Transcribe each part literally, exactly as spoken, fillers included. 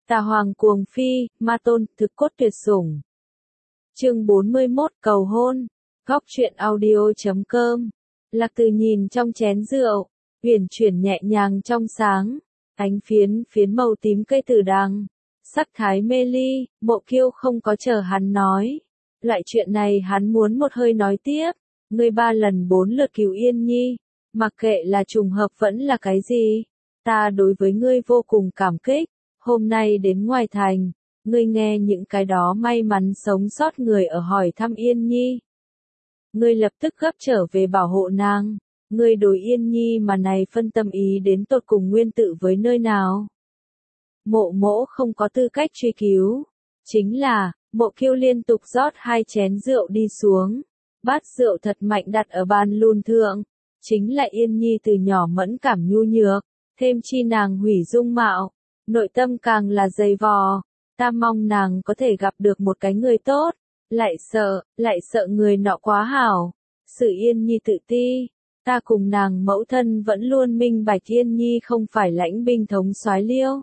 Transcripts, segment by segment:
Tà Hoàng cuồng phi, ma tôn, thực cốt tuyệt sủng. Chương bốn mươi mốt cầu hôn. Góc truyện audio chấm com. Lạc Từ nhìn trong chén rượu, uyển chuyển nhẹ nhàng trong sáng, ánh phiến phiến màu tím cây tử đằng, sắc thái mê ly. Mộ Kiêu không có chờ hắn nói, loại chuyện này hắn muốn một hơi nói tiếp. Ngươi ba lần bốn lượt cứu Yên Nhi, mặc kệ là trùng hợp vẫn là cái gì, ta đối với ngươi vô cùng cảm kích. Hôm nay đến ngoài thành, ngươi nghe những cái đó may mắn sống sót người ở hỏi thăm Yên Nhi. Ngươi lập tức gấp trở về bảo hộ nàng, ngươi đối Yên Nhi mà này phân tâm ý đến tột cùng nguyên tự với nơi nào. Mộ mỗ không có tư cách truy cứu, chính là, Mộ Kiêu liên tục rót hai chén rượu đi xuống, bát rượu thật mạnh đặt ở bàn lùn thượng, chính là Yên Nhi từ nhỏ mẫn cảm nhu nhược, thêm chi nàng hủy dung mạo. Nội tâm càng là dày vò, ta mong nàng có thể gặp được một cái người tốt, lại sợ, lại sợ người nọ quá hảo. Sự Yên Nhi tự ti, ta cùng nàng mẫu thân vẫn luôn minh bạch Yên Nhi không phải lãnh binh thống soái liêu.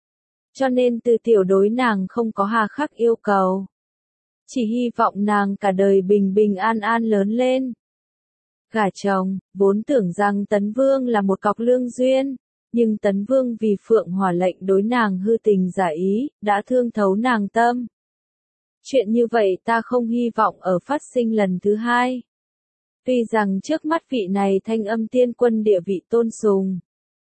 Cho nên từ tiểu đối nàng không có hà khắc yêu cầu. Chỉ hy vọng nàng cả đời bình bình an an lớn lên. Gả chồng, vốn tưởng rằng Tấn Vương là một cọc lương duyên. Nhưng Tấn Vương vì Phượng Hỏa lệnh đối nàng hư tình giả ý, đã thương thấu nàng tâm. Chuyện như vậy ta không hy vọng ở phát sinh lần thứ hai. Tuy rằng trước mắt vị này thanh âm tiên quân địa vị tôn sùng,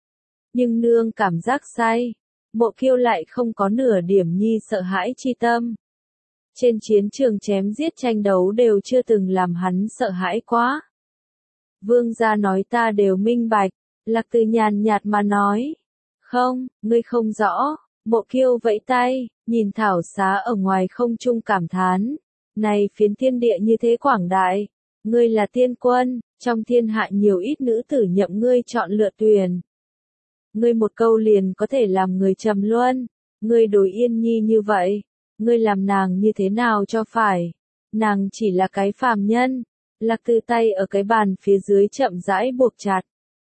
nhưng nương cảm giác say, Mộ Kiêu lại không có nửa điểm nhi sợ hãi chi tâm. Trên chiến trường chém giết tranh đấu đều chưa từng làm hắn sợ hãi quá. Vương gia nói ta đều minh bạch. Lạc Từ nhàn nhạt mà nói. Không, ngươi không rõ. Mộ Kiêu vẫy tay, nhìn thảo xá ở ngoài không trung cảm thán. Này phiến thiên địa như thế quảng đại. Ngươi là tiên quân, trong thiên hạ nhiều ít nữ tử nhậm ngươi chọn lựa tuyển. Ngươi một câu liền có thể làm người trầm luân. Ngươi đối Yên Nhi như vậy. Ngươi làm nàng như thế nào cho phải. Nàng chỉ là cái phàm nhân. Lạc Từ tay ở cái bàn phía dưới chậm rãi buộc chặt.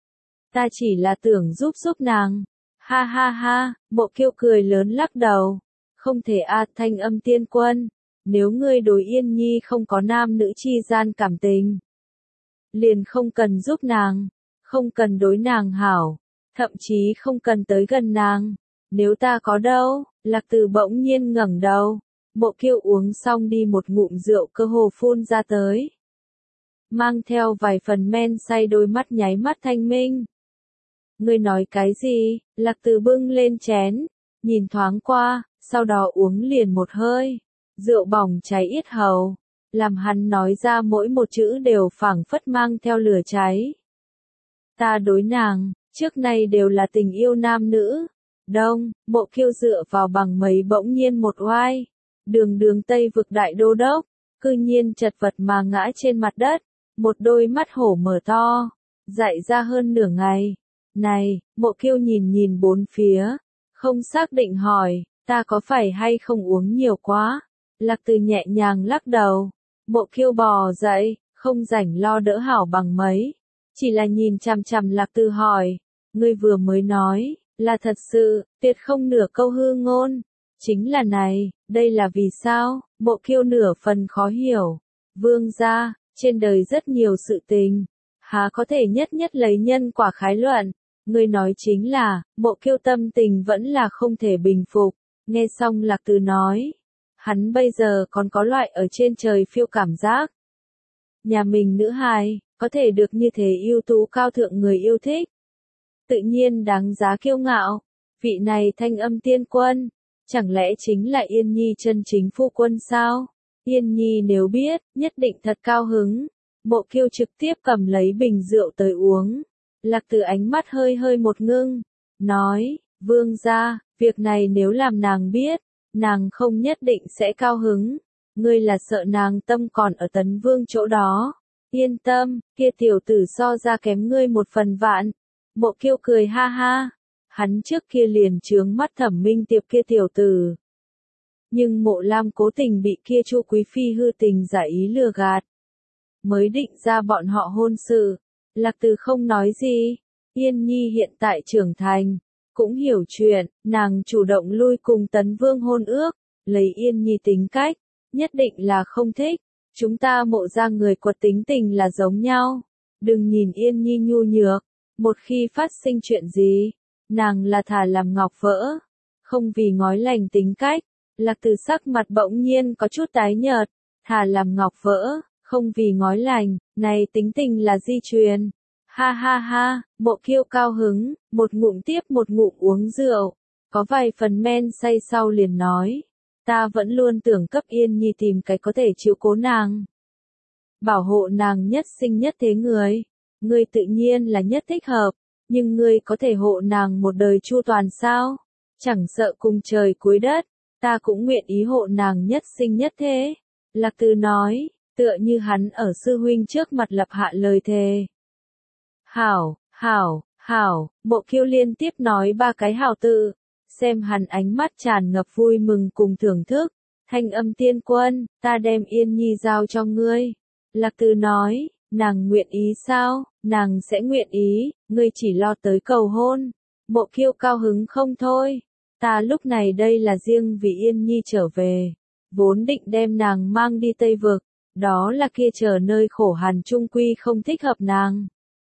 Ta chỉ là tưởng giúp giúp nàng. Ha ha ha, Mộ Kiêu cười lớn lắc đầu. Không thể a, thanh âm tiên quân. Nếu ngươi đối Yên Nhi không có nam nữ chi gian cảm tình, liền không cần giúp nàng, không cần đối nàng hảo, thậm chí không cần tới gần nàng. Nếu ta có đâu? Lạc Từ bỗng nhiên ngẩng đầu. Mộ Kiêu uống xong đi một ngụm rượu cơ hồ phun ra tới. Mang theo vài phần men say, đôi mắt nháy mắt thanh minh. Ngươi nói cái gì? Lạc Từ bưng lên chén, nhìn thoáng qua, sau đó uống liền một hơi. Rượu bỏng cháy yết hầu, làm hắn nói ra mỗi một chữ đều phảng phất mang theo lửa cháy. Ta đối nàng, trước nay đều là tình yêu nam nữ. Đông, Mộ Kiêu dựa vào bằng mấy bỗng nhiên một oai. Đường đường Tây vực đại đô đốc, cư nhiên chật vật mà ngã trên mặt đất. Một đôi mắt hổ mở to, dại ra hơn nửa ngày. Này, Mộ Kiêu nhìn nhìn bốn phía, không xác định hỏi, ta có phải hay không uống nhiều quá? Lạc Từ nhẹ nhàng lắc đầu. Mộ Kiêu bò dậy, không rảnh lo đỡ hảo bằng mấy, chỉ là nhìn chằm chằm Lạc Từ hỏi, ngươi vừa mới nói, là thật sự, tuyệt không nửa câu hư ngôn. Chính là này, đây là vì sao? Mộ Kiêu nửa phần khó hiểu. Vương gia, trên đời rất nhiều sự tình, há có thể nhất nhất lấy nhân quả khái luận. Ngươi nói chính là, Mộ Kiêu tâm tình vẫn là không thể bình phục. Nghe xong Lạc Từ nói, hắn bây giờ còn có loại ở trên trời phiêu cảm giác. Nhà mình nữ hài, có thể được như thế ưu tú cao thượng người yêu thích. Tự nhiên đáng giá kiêu ngạo. Vị này thanh âm tiên quân, chẳng lẽ chính là Yên Nhi chân chính phu quân sao? Yên Nhi nếu biết, nhất định thật cao hứng. Mộ Kiêu trực tiếp cầm lấy bình rượu tới uống. Lạc Từ ánh mắt hơi hơi một ngưng, nói, vương gia, việc này nếu làm nàng biết, nàng không nhất định sẽ cao hứng. Ngươi là sợ nàng tâm còn ở Tấn Vương chỗ đó. Yên tâm, kia tiểu tử so ra kém ngươi một phần vạn. Mộ Kiêu cười ha ha. Hắn trước kia liền chướng mắt Thẩm Minh Tiệp kia tiểu tử. Nhưng Mộ Lam cố tình bị kia Chu Quý Phi hư tình giả ý lừa gạt. Mới định ra bọn họ hôn sự. Lạc Từ không nói gì. Yên Nhi hiện tại trưởng thành, cũng hiểu chuyện, nàng chủ động lui cùng Tấn Vương hôn ước, lấy Yên Nhi tính cách, nhất định là không thích. Chúng ta Mộ gia người quật tính tình là giống nhau. Đừng nhìn Yên Nhi nhu nhược, một khi phát sinh chuyện gì, nàng là thà làm ngọc vỡ, không vì ngói lành tính cách. Lạc Từ sắc mặt bỗng nhiên có chút tái nhợt, thà làm ngọc vỡ, không vì ngói lành, này tính tình là di truyền. Ha ha ha, Mộ Kiêu cao hứng, một ngụm tiếp một ngụm uống rượu, có vài phần men say sau liền nói, ta vẫn luôn tưởng cấp Yên Nhi tìm cái có thể chịu cố nàng, bảo hộ nàng nhất sinh nhất thế người. Ngươi tự nhiên là nhất thích hợp, nhưng ngươi có thể hộ nàng một đời chu toàn sao? Chẳng sợ cùng trời cuối đất, ta cũng nguyện ý hộ nàng nhất sinh nhất thế. Lạc Từ nói, tựa như hắn ở sư huynh trước mặt lập hạ lời thề. Hảo, hảo, hảo, Mộ Kiêu liên tiếp nói ba cái hảo tự, xem hắn ánh mắt tràn ngập vui mừng cùng thưởng thức. Thanh Âm Tiên Quân, ta đem Yên Nhi giao cho ngươi. Lạc Từ nói, nàng nguyện ý sao? Nàng sẽ nguyện ý, ngươi chỉ lo tới cầu hôn. Mộ Kiêu cao hứng không thôi. Ta lúc này đây là riêng vì Yên Nhi trở về, vốn định đem nàng mang đi Tây Vực, đó là kia chờ nơi khổ hàn trung quy không thích hợp nàng.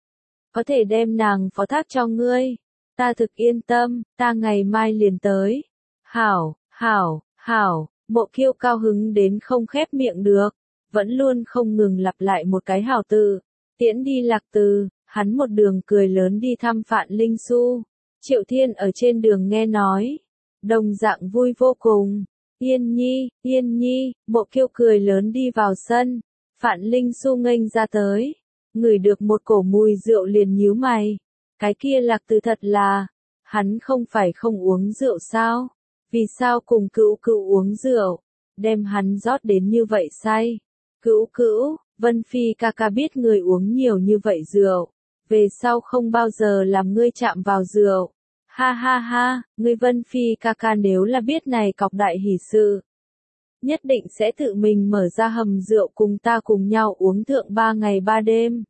Có thể đem nàng phó thác cho ngươi, ta thực yên tâm, ta ngày mai liền tới. Hảo, hảo, hảo, Mộ Kiêu cao hứng đến không khép miệng được, vẫn luôn không ngừng lặp lại một cái hảo tự. Tiễn đi Lạc Từ, hắn một đường cười lớn đi thăm Phạn Linh Xu. Triệu Thiên ở trên đường nghe nói, đồng dạng vui vô cùng. Yên Nhi, Yên Nhi, Mộ Kiêu cười lớn đi vào sân. Phạn Linh Xu nghênh ra tới, ngửi được một cổ mùi rượu liền nhíu mày. Cái kia Lạc Từ thật là, hắn không phải không uống rượu sao? Vì sao cùng Cữu Cữu uống rượu, đem hắn rót đến như vậy say? Cữu Cữu, Vân Phi ca ca biết người uống nhiều như vậy rượu, về sau không bao giờ làm ngươi chạm vào rượu. Ha ha ha, ngươi Vân Phi ca ca nếu là biết này cọc đại hỷ sự, nhất định sẽ tự mình mở ra hầm rượu cùng ta cùng nhau uống thượng ba ngày ba đêm.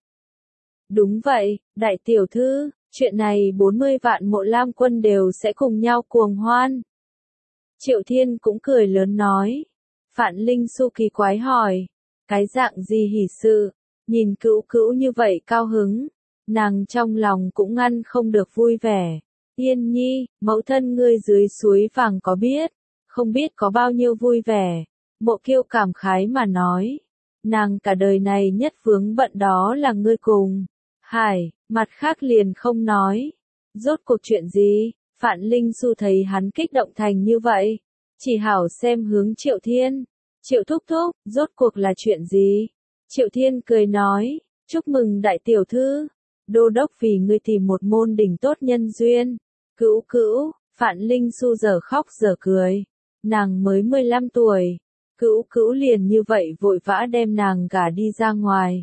Đúng vậy, đại tiểu thư, chuyện này bốn mươi vạn Mộ Lam quân đều sẽ cùng nhau cuồng hoan. Triệu Thiên cũng cười lớn nói. Phạn Linh Xu kỳ quái hỏi, cái dạng gì hỷ sự? Nhìn Cữu Cữu như vậy cao hứng, nàng trong lòng cũng ngăn không được vui vẻ. Yên Nhi, mẫu thân ngươi dưới suối vàng có biết, không biết có bao nhiêu vui vẻ. Mộ Kiêu cảm khái mà nói, nàng cả đời này nhất vướng bận đó là ngươi cùng Hải, mặt khác liền không nói. Rốt cuộc chuyện gì? Phạn Linh Xu thấy hắn kích động thành như vậy, chỉ hảo xem hướng Triệu Thiên. Triệu thúc thúc, rốt cuộc là chuyện gì? Triệu Thiên cười nói, chúc mừng đại tiểu thư, đô đốc vì ngươi tìm một môn đỉnh tốt nhân duyên. Cữu Cữu, Phạn Linh Xu giờ khóc giờ cười, nàng mới mười lăm tuổi, Cữu Cữu liền như vậy vội vã đem nàng gả đi ra ngoài.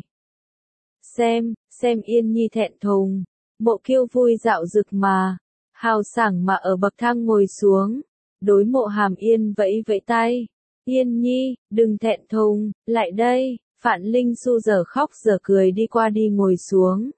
Xem, xem Yên Nhi thẹn thùng, Mộ Kiêu vui dạo rực mà, hào sảng mà ở bậc thang ngồi xuống, đối Mộ Hàm Yên vẫy vẫy tay. Yên Nhi, đừng thẹn thùng, lại đây. Phạn Linh Xu giờ khóc giờ cười đi qua đi ngồi xuống.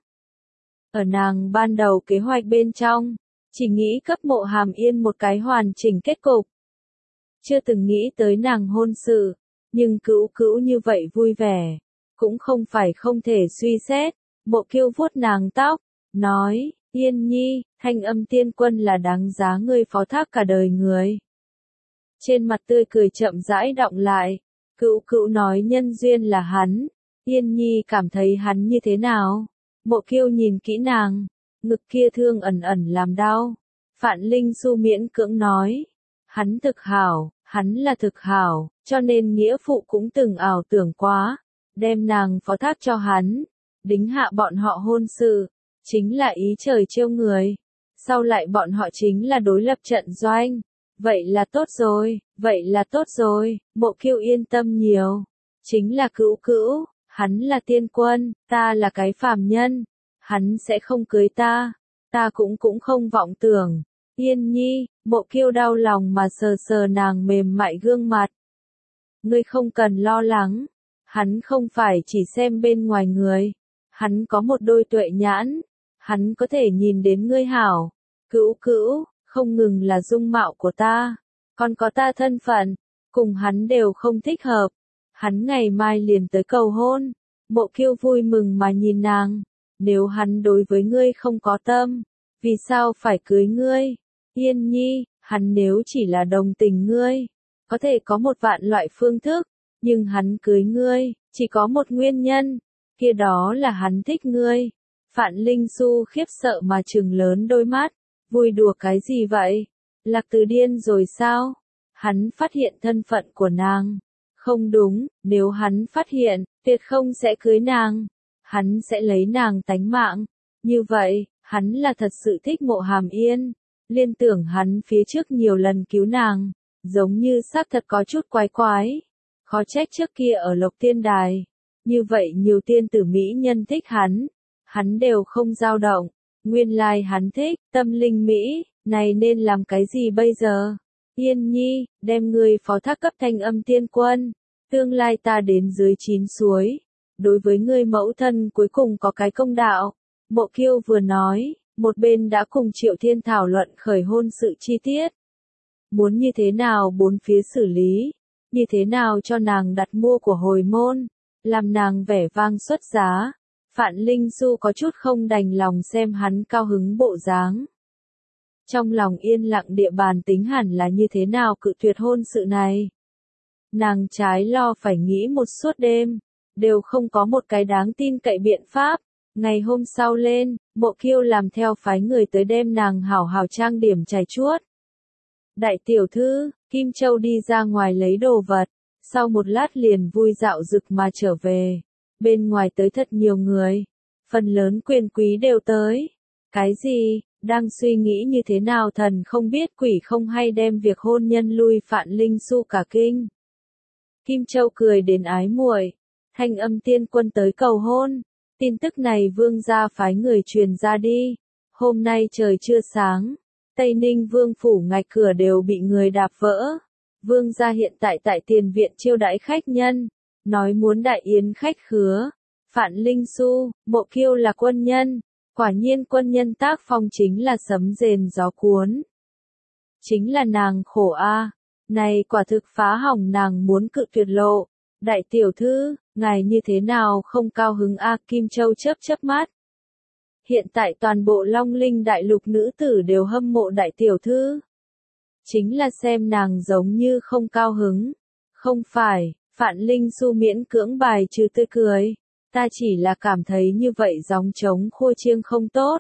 Ở nàng ban đầu kế hoạch bên trong, chỉ nghĩ cấp Mộ Hàm Yên một cái hoàn chỉnh kết cục. Chưa từng nghĩ tới nàng hôn sự, nhưng Cữu Cữu như vậy vui vẻ, cũng không phải không thể suy xét. Mộ Kiêu vuốt nàng tóc, nói, Yên Nhi, Thanh Âm Tiên Quân là đáng giá ngươi phó thác cả đời người. Trên mặt tươi cười chậm rãi đọng lại, Cữu Cữu nói nhân duyên là hắn. Yên Nhi cảm thấy hắn như thế nào? Mộ Kiêu nhìn kỹ nàng, ngực kia thương ẩn ẩn làm đau. Phạn Linh Xu miễn cưỡng nói, hắn thực hảo, hắn là thực hảo, cho nên nghĩa phụ cũng từng ảo tưởng quá, đem nàng phó thác cho hắn, đính hạ bọn họ hôn sự, chính là ý trời trêu người. Sau lại bọn họ chính là đối lập trận doanh. Vậy là tốt rồi, vậy là tốt rồi, Mộ Kiêu yên tâm nhiều. Chính là Cữu Cữu, hắn là tiên quân, ta là cái phàm nhân, hắn sẽ không cưới ta, ta cũng cũng không vọng tưởng. Yên Nhi, Mộ Kiêu đau lòng mà sờ sờ nàng mềm mại gương mặt. Ngươi không cần lo lắng, hắn không phải chỉ xem bên ngoài người, hắn có một đôi tuệ nhãn, hắn có thể nhìn đến ngươi hảo. Cữu Cữu, Không ngừng là dung mạo của ta, còn có ta thân phận, cùng hắn đều không thích hợp. Hắn ngày mai liền tới cầu hôn. Mộ Kiêu vui mừng mà nhìn nàng. Nếu hắn đối với ngươi không có tâm, vì sao phải cưới ngươi? Yên nhi, hắn nếu chỉ là đồng tình ngươi, có thể có một vạn loại phương thức, nhưng hắn cưới ngươi, chỉ có một nguyên nhân, kia đó là hắn thích ngươi. Phạn Linh Xu khiếp sợ mà trừng lớn đôi mắt, vui đùa cái gì vậy? Lạc Từ điên rồi sao? Hắn phát hiện thân phận của nàng. Không đúng, nếu hắn phát hiện, tuyệt không sẽ cưới nàng. Hắn sẽ lấy nàng tánh mạng. Như vậy, hắn là thật sự thích Mộ Hàm Yên. Liên tưởng hắn phía trước nhiều lần cứu nàng, giống như xác thật có chút quái quái. Khó trách trước kia ở Lộc Tiên Đài. Như vậy nhiều tiên tử mỹ nhân thích hắn. Hắn đều không dao động. Nguyên lai hắn thích, tâm linh mỹ, này nên làm cái gì bây giờ? Yên nhi, đem ngươi phó thác cấp Thanh Âm Tiên Quân. Tương lai ta đến dưới chín suối. Đối với ngươi mẫu thân cuối cùng có cái công đạo. Mộ Kiêu vừa nói, một bên đã cùng Triệu Thiên thảo luận khởi hôn sự chi tiết. Muốn như thế nào bốn phía xử lý, như thế nào cho nàng đặt mua của hồi môn, làm nàng vẻ vang xuất giá. Phạn Linh Xu có chút không đành lòng xem hắn cao hứng bộ dáng. Trong lòng yên lặng địa bàn tính hẳn là như thế nào cự tuyệt hôn sự này. Nàng trái lo phải nghĩ một suốt đêm, đều không có một cái đáng tin cậy biện pháp. Ngày hôm sau lên, Mộ Kiêu làm theo phái người tới đem nàng hảo hảo trang điểm chải chuốt. Đại tiểu thư, Kim Châu đi ra ngoài lấy đồ vật, sau một lát liền vui dạo rực mà trở về. Bên ngoài tới thật nhiều người, phần lớn quyền quý đều tới. Cái gì, đang suy nghĩ như thế nào thần không biết quỷ không hay đem việc hôn nhân lui Phạn Linh Xu cả kinh. Kim Châu cười đến ái muội, Thanh Âm Tiên Quân tới cầu hôn. Tin tức này vương gia phái người truyền ra đi. Hôm nay trời chưa sáng, Tây Ninh vương phủ ngạch cửa đều bị người đạp vỡ. Vương gia hiện tại tại tiền viện chiêu đãi khách nhân, nói muốn đại yến khách khứa. Phạn Linh Xu, Mộ Kiêu là quân nhân, quả nhiên quân nhân tác phong chính là sấm rền gió cuốn. Chính là nàng khổ a, này quả thực phá hỏng nàng muốn cự tuyệt lộ. Đại tiểu thư, ngài như thế nào không cao hứng a? Kim Châu chớp chớp mắt. Hiện tại toàn bộ Long Linh đại lục nữ tử đều hâm mộ đại tiểu thư. Chính là xem nàng giống như không cao hứng. Không phải, Phạn Linh Xu miễn cưỡng bài trừ tươi cười. Ta chỉ là cảm thấy như vậy gióng trống khua chiêng không tốt.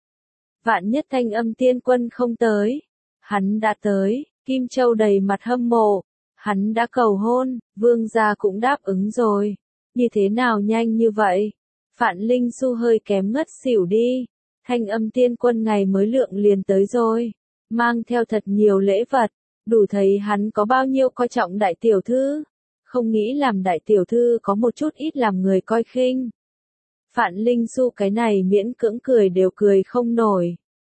Vạn nhất Thanh Âm Tiên Quân không tới. Hắn đã tới, Kim Châu đầy mặt hâm mộ. Hắn đã cầu hôn, vương gia cũng đáp ứng rồi. Như thế nào nhanh như vậy? Phạn Linh Xu hơi kém ngất xỉu đi. Thanh Âm Tiên Quân ngày mới lượng liền tới rồi. Mang theo thật nhiều lễ vật. Đủ thấy hắn có bao nhiêu coi trọng đại tiểu thư. Không nghĩ làm đại tiểu thư có một chút ít làm người coi khinh. Phạn Linh Xu cái này miễn cưỡng cười đều cười không nổi.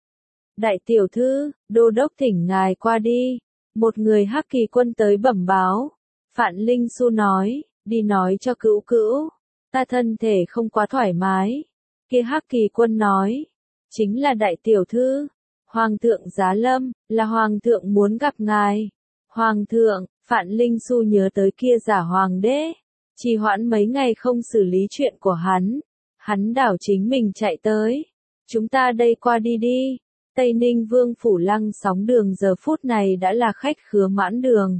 Đại tiểu thư, đô đốc thỉnh ngài qua đi. Một người Hắc Kỳ Quân tới bẩm báo. Phạn Linh Xu nói, đi nói cho cữu cữu. Ta thân thể không quá thoải mái. Kia Hắc Kỳ Quân nói, chính là đại tiểu thư. Hoàng thượng giá lâm, là hoàng thượng muốn gặp ngài. Hoàng thượng, Phạn Linh Xu nhớ tới kia giả hoàng đế. Trì hoãn mấy ngày không xử lý chuyện của hắn. Hắn đảo chính mình chạy tới. Chúng ta đây qua đi đi. Tây Ninh Vương phủ Lăng Sóng Đường giờ phút này đã là khách khứa mãn đường.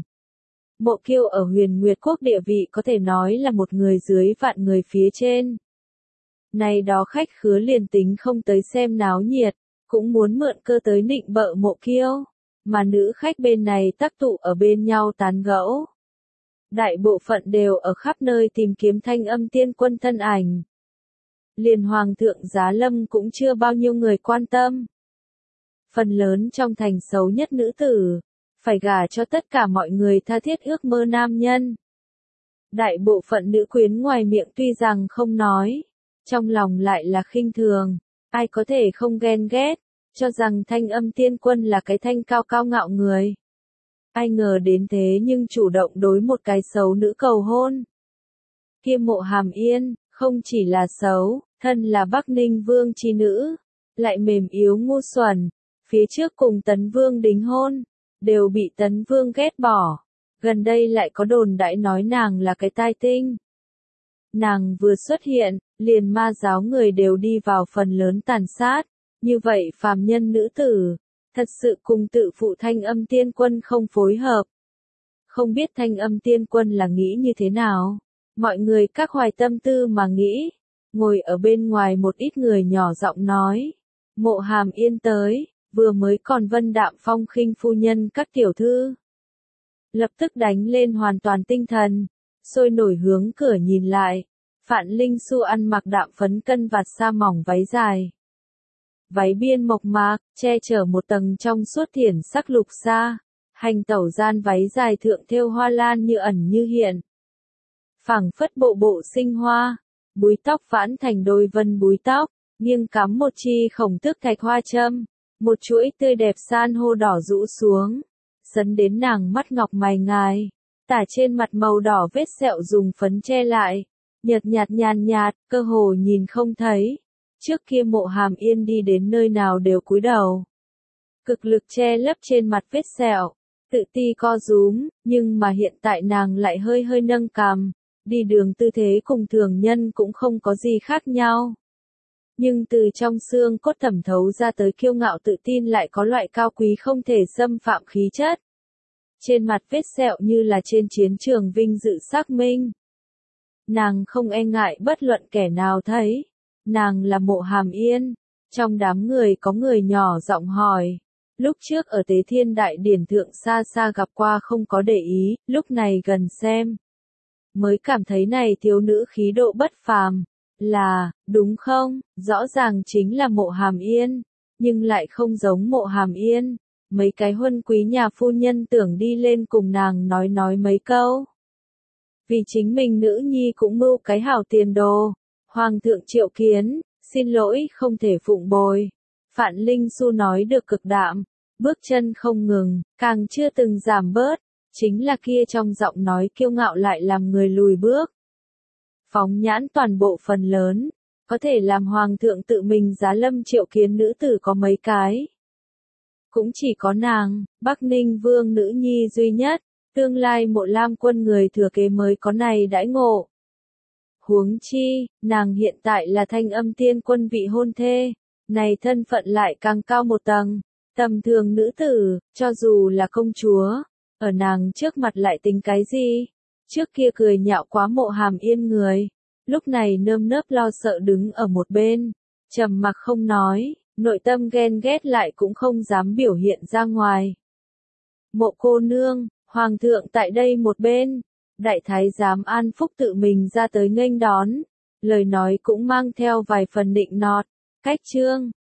Mộ Kiêu ở Huyền Nguyệt Quốc địa vị có thể nói là một người dưới vạn người phía trên. Này đó khách khứa liền tính không tới xem náo nhiệt, cũng muốn mượn cơ tới nịnh bợ Mộ Kiêu, mà nữ khách bên này tác tụ ở bên nhau tán gẫu. Đại bộ phận đều ở khắp nơi tìm kiếm Thanh Âm Tiên Quân thân ảnh. Liền Hoàng thượng Giá Lâm cũng chưa bao nhiêu người quan tâm. Phần lớn trong thành xấu nhất nữ tử, phải gả cho tất cả mọi người tha thiết ước mơ nam nhân. Đại bộ phận nữ quyến ngoài miệng tuy rằng không nói, trong lòng lại là khinh thường, ai có thể không ghen ghét, cho rằng Thanh Âm Tiên Quân là cái thanh cao cao ngạo người. Ai ngờ đến thế nhưng chủ động đối một cái xấu nữ cầu hôn. Kia Mộ Hàm Yên, không chỉ là xấu, thân là Bắc Ninh Vương chi nữ, lại mềm yếu ngu xuẩn. phía trước cùng Tấn Vương đính hôn, đều bị Tấn Vương ghét bỏ. Gần đây lại có đồn đại nói nàng là cái tai tinh. Nàng vừa xuất hiện, liền ma giáo người đều đi vào phần lớn tàn sát. Như vậy phàm nhân nữ tử, thật sự cùng tự phụ Thanh Âm Tiên Quân không phối hợp. Không biết Thanh Âm Tiên Quân là nghĩ như thế nào? Mọi người các hoài tâm tư mà nghĩ. Ngồi ở bên ngoài một ít người nhỏ giọng nói. Mộ Hàm Yên tới, vừa mới còn vân đạm phong khinh phu nhân các tiểu thư. Lập tức đánh lên hoàn toàn tinh thần, sôi nổi hướng cửa nhìn lại. Phạn Linh Xu ăn mặc đạm phấn cân vạt sa mỏng váy dài. Váy biên mộc mạc, che chở một tầng trong suốt thiển sắc lục sa. Hành tẩu gian váy dài thượng thêu hoa lan như ẩn như hiện. Phảng phất bộ bộ sinh hoa, búi tóc vãn thành đôi vân búi tóc, nghiêng cắm một chi khổng tước thạch hoa châm, một chuỗi tươi đẹp san hô đỏ rũ xuống, sấn đến nàng mắt ngọc mày ngài, tả trên mặt màu đỏ vết sẹo dùng phấn che lại, nhợt nhạt nhàn nhạt, cơ hồ nhìn không thấy. Trước kia Mộ Hàm Yên đi đến nơi nào đều cúi đầu, cực lực che lấp trên mặt vết sẹo, tự ti co rúm, nhưng mà hiện tại nàng lại hơi hơi nâng cằm, đi đường tư thế cùng thường nhân cũng không có gì khác nhau. Nhưng từ trong xương cốt thẩm thấu ra tới kiêu ngạo tự tin lại có loại cao quý không thể xâm phạm khí chất. Trên mặt vết sẹo như là trên chiến trường vinh dự xác minh. Nàng không e ngại bất luận kẻ nào thấy. Nàng là Mộ Hàm Yên. Trong đám người có người nhỏ giọng hỏi. Lúc trước ở Tế Thiên Đại Điển thượng xa xa gặp qua không có để ý, lúc này gần xem. Mới cảm thấy này thiếu nữ khí độ bất phàm. Là, đúng không, rõ ràng chính là Mộ Hàm Yên, nhưng lại không giống Mộ Hàm Yên. Mấy cái huân quý nhà phu nhân tưởng đi lên cùng nàng nói nói mấy câu. Vì chính mình nữ nhi cũng mưu cái hảo tiền đồ. Hoàng thượng triệu kiến, xin lỗi không thể phụng bồi. Phạn Linh Xu nói được cực đạm, bước chân không ngừng, càng chưa từng giảm bớt. Chính là kia trong giọng nói kiêu ngạo lại làm người lùi bước. Phóng nhãn toàn bộ phần lớn, có thể làm hoàng thượng tự mình giá lâm triệu kiến nữ tử có mấy cái. Cũng chỉ có nàng, Bắc Ninh Vương nữ nhi duy nhất, tương lai Mộ Lam Quân người thừa kế mới có này đãi ngộ. Huống chi, nàng hiện tại là Thanh Âm Tiên Quân vị hôn thê, này thân phận lại càng cao một tầng, tầm thường nữ tử, cho dù là công chúa, ở nàng trước mặt lại tính cái gì? Trước kia cười nhạo quá Mộ Hàm Yên người, lúc này nơm nớp lo sợ đứng ở một bên, trầm mặc không nói, nội tâm ghen ghét lại cũng không dám biểu hiện ra ngoài. Mộ cô nương, hoàng thượng tại đây một bên, đại thái giám An Phúc tự mình ra tới nghênh đón, lời nói cũng mang theo vài phần định nọt, cách trương,